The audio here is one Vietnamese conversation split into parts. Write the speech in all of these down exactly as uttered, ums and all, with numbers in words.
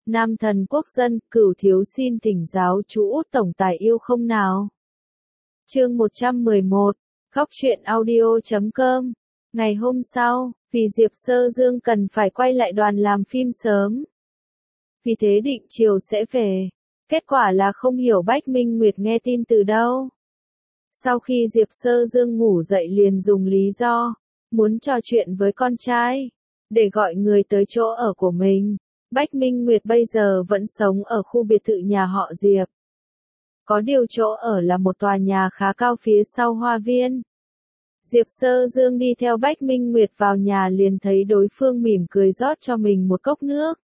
Nam thần quốc dân, Cửu thiếu xin thỉnh giáo chú Út tổng tài yêu không nào. Chương một trăm mười một, Góc truyện audio chấm com. Ngày hôm sau, vì Diệp Sơ Dương cần phải quay lại đoàn làm phim sớm. Vì thế định chiều sẽ về. Kết quả là không hiểu Bách Minh Nguyệt nghe tin từ đâu. Sau khi Diệp Sơ Dương ngủ dậy liền dùng lý do, muốn trò chuyện với con trai, để gọi người tới chỗ ở của mình. Bách Minh Nguyệt bây giờ vẫn sống ở khu biệt thự nhà họ Diệp. Có điều chỗ ở là một tòa nhà khá cao phía sau hoa viên. Diệp Sơ Dương đi theo Bách Minh Nguyệt vào nhà liền thấy đối phương mỉm cười rót cho mình một cốc nước.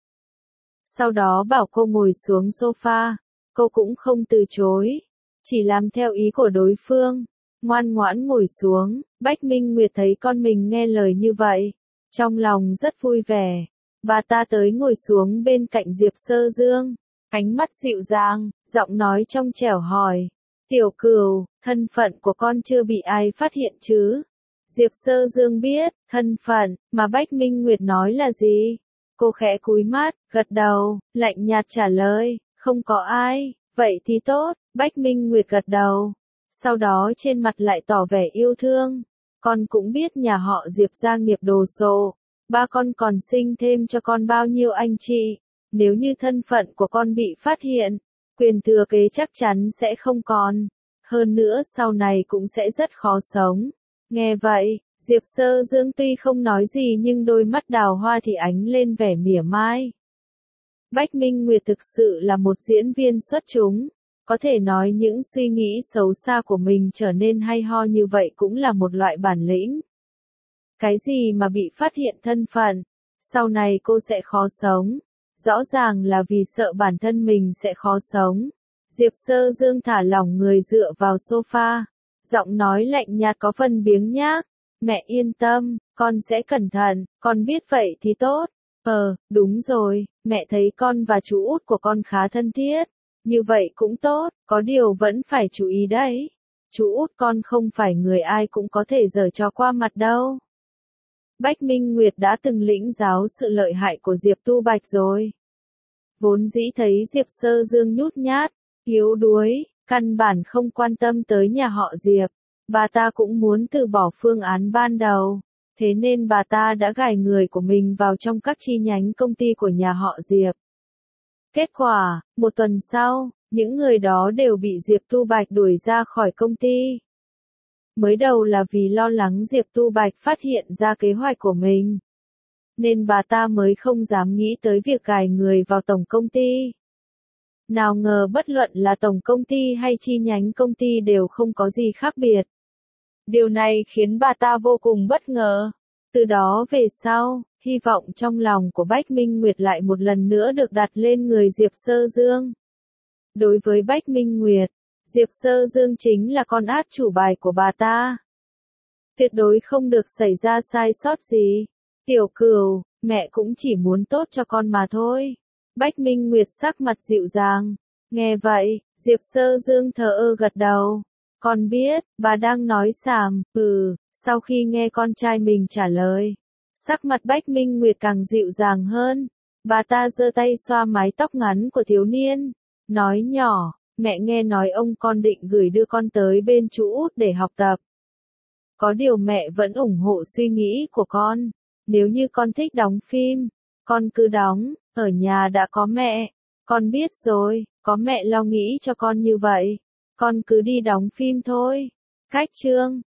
Sau đó bảo cô ngồi xuống sofa, cô cũng không từ chối, chỉ làm theo ý của đối phương, ngoan ngoãn ngồi xuống. Bách Minh Nguyệt thấy con mình nghe lời như vậy, trong lòng rất vui vẻ. Bà ta tới ngồi xuống bên cạnh Diệp Sơ Dương, ánh mắt dịu dàng, giọng nói trong trẻo hỏi, Tiểu Cửu, thân phận của con chưa bị ai phát hiện chứ? Diệp Sơ Dương biết, thân phận, mà Bách Minh Nguyệt nói là gì? Cô khẽ cúi mắt, gật đầu, lạnh nhạt trả lời, không có ai, vậy thì tốt. Bách Minh Nguyệt gật đầu, sau đó trên mặt lại tỏ vẻ yêu thương, con cũng biết nhà họ Diệp gia nghiệp đồ sộ. Ba con còn sinh thêm cho con bao nhiêu anh chị, nếu như thân phận của con bị phát hiện, quyền thừa kế chắc chắn sẽ không còn, hơn nữa sau này cũng sẽ rất khó sống. Nghe vậy, Diệp Sơ Dương tuy không nói gì nhưng đôi mắt đào hoa thì ánh lên vẻ mỉa mai. Bách Minh Nguyệt thực sự là một diễn viên xuất chúng, có thể nói những suy nghĩ xấu xa của mình trở nên hay ho như vậy cũng là một loại bản lĩnh. Cái gì mà bị phát hiện thân phận, sau này cô sẽ khó sống, rõ ràng là vì sợ bản thân mình sẽ khó sống. Diệp Sơ Dương thả lỏng người dựa vào sofa, giọng nói lạnh nhạt có phần biếng nhác, mẹ yên tâm, con sẽ cẩn thận, con biết vậy thì tốt. Ờ, đúng rồi, mẹ thấy con và chú út của con khá thân thiết, như vậy cũng tốt, có điều vẫn phải chú ý đấy. Chú út con không phải người ai cũng có thể giở trò qua mặt đâu. Bách Minh Nguyệt đã từng lĩnh giáo sự lợi hại của Diệp Tu Bạch rồi. Vốn dĩ thấy Diệp Sơ Dương nhút nhát, yếu đuối, căn bản không quan tâm tới nhà họ Diệp, bà ta cũng muốn từ bỏ phương án ban đầu, thế nên bà ta đã gài người của mình vào trong các chi nhánh công ty của nhà họ Diệp. Kết quả, một tuần sau, những người đó đều bị Diệp Tu Bạch đuổi ra khỏi công ty. Mới đầu là vì lo lắng Diệp Tu Bạch phát hiện ra kế hoạch của mình, nên bà ta mới không dám nghĩ tới việc gài người vào tổng công ty. Nào ngờ bất luận là tổng công ty hay chi nhánh công ty đều không có gì khác biệt. Điều này khiến bà ta vô cùng bất ngờ. Từ đó về sau, hy vọng trong lòng của Bách Minh Nguyệt lại một lần nữa được đặt lên người Diệp Sơ Dương. Đối với Bách Minh Nguyệt, Diệp Sơ Dương chính là con át chủ bài của bà ta. Tuyệt đối không được xảy ra sai sót gì. Tiểu Cửu, mẹ cũng chỉ muốn tốt cho con mà thôi. Bách Minh Nguyệt sắc mặt dịu dàng. Nghe vậy, Diệp Sơ Dương thờ ơ gật đầu. Con biết, bà đang nói xàm, ừ, sau khi nghe con trai mình trả lời. Sắc mặt Bách Minh Nguyệt càng dịu dàng hơn. Bà ta giơ tay xoa mái tóc ngắn của thiếu niên, nói nhỏ. Mẹ nghe nói ông con định gửi đưa con tới bên chú út để học tập. Có điều mẹ vẫn ủng hộ suy nghĩ của con. Nếu như con thích đóng phim, con cứ đóng, ở nhà đã có mẹ. Con biết rồi, có mẹ lo nghĩ cho con như vậy. Con cứ đi đóng phim thôi. Cách chương